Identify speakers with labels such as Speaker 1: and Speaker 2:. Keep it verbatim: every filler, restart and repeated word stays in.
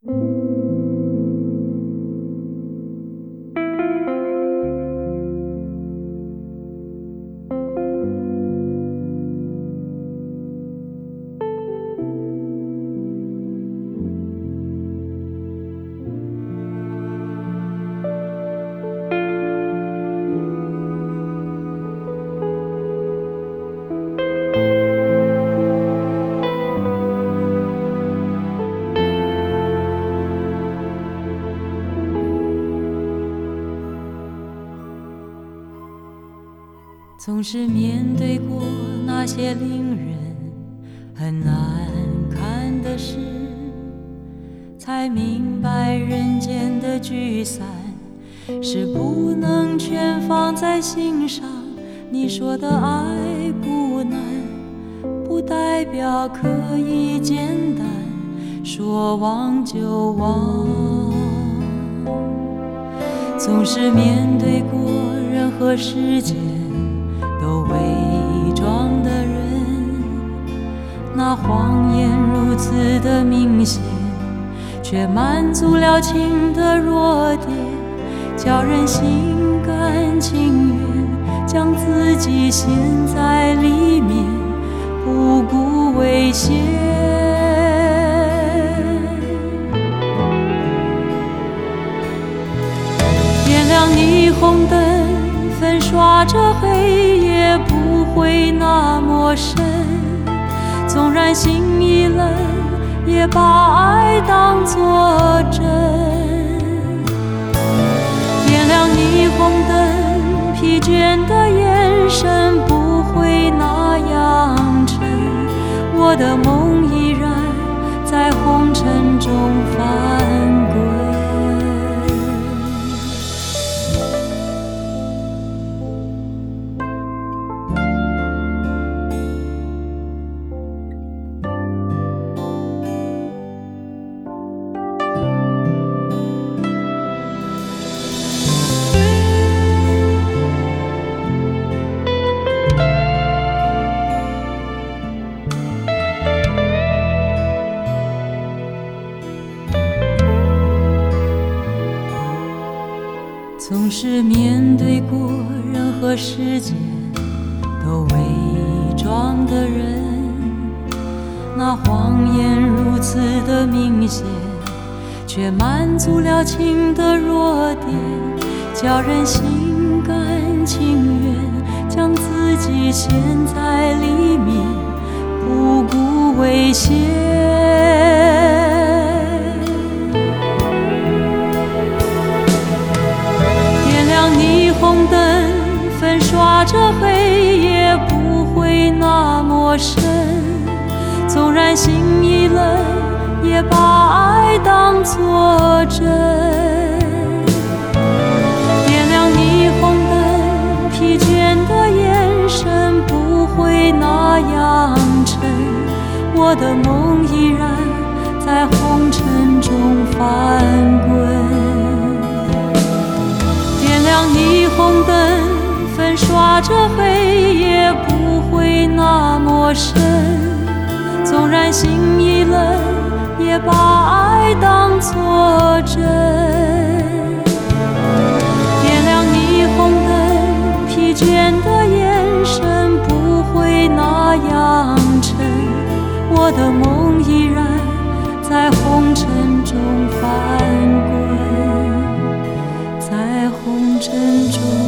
Speaker 1: 总是面对过那些令人很难看的事，才明白人间的聚散是不能全放在心上。你说的爱不难，不代表可以简单，说忘就忘。总是面对过人和世界都伪装的人，那谎言如此的明显，却满足了情的弱点，叫人心甘情愿将自己陷在里面，不顾危险。点亮霓虹灯，粉刷着黑夜，不会那么深。纵然心已冷，也把爱当作真。点亮霓虹灯，疲倦的眼神不会那样沉。我的梦依然在红尘中翻滚。总是面对过人和世界都伪装的人，那谎言如此的明显，却满足了情的弱点，叫人心甘情愿将自己陷在里面，不顾危险。霓虹灯粉刷着黑夜，不会那么深。纵然心已冷，也把爱当作真。点亮霓虹灯，疲倦的眼神不会那样沉。我的梦依然在红尘中翻滚。点亮霓虹灯，粉刷着黑夜，不会那么深。纵然心已冷，也把爱当作真。点亮霓虹灯，疲倦的眼神不会那样沉。我的梦依然在红尘中翻滚，在红尘中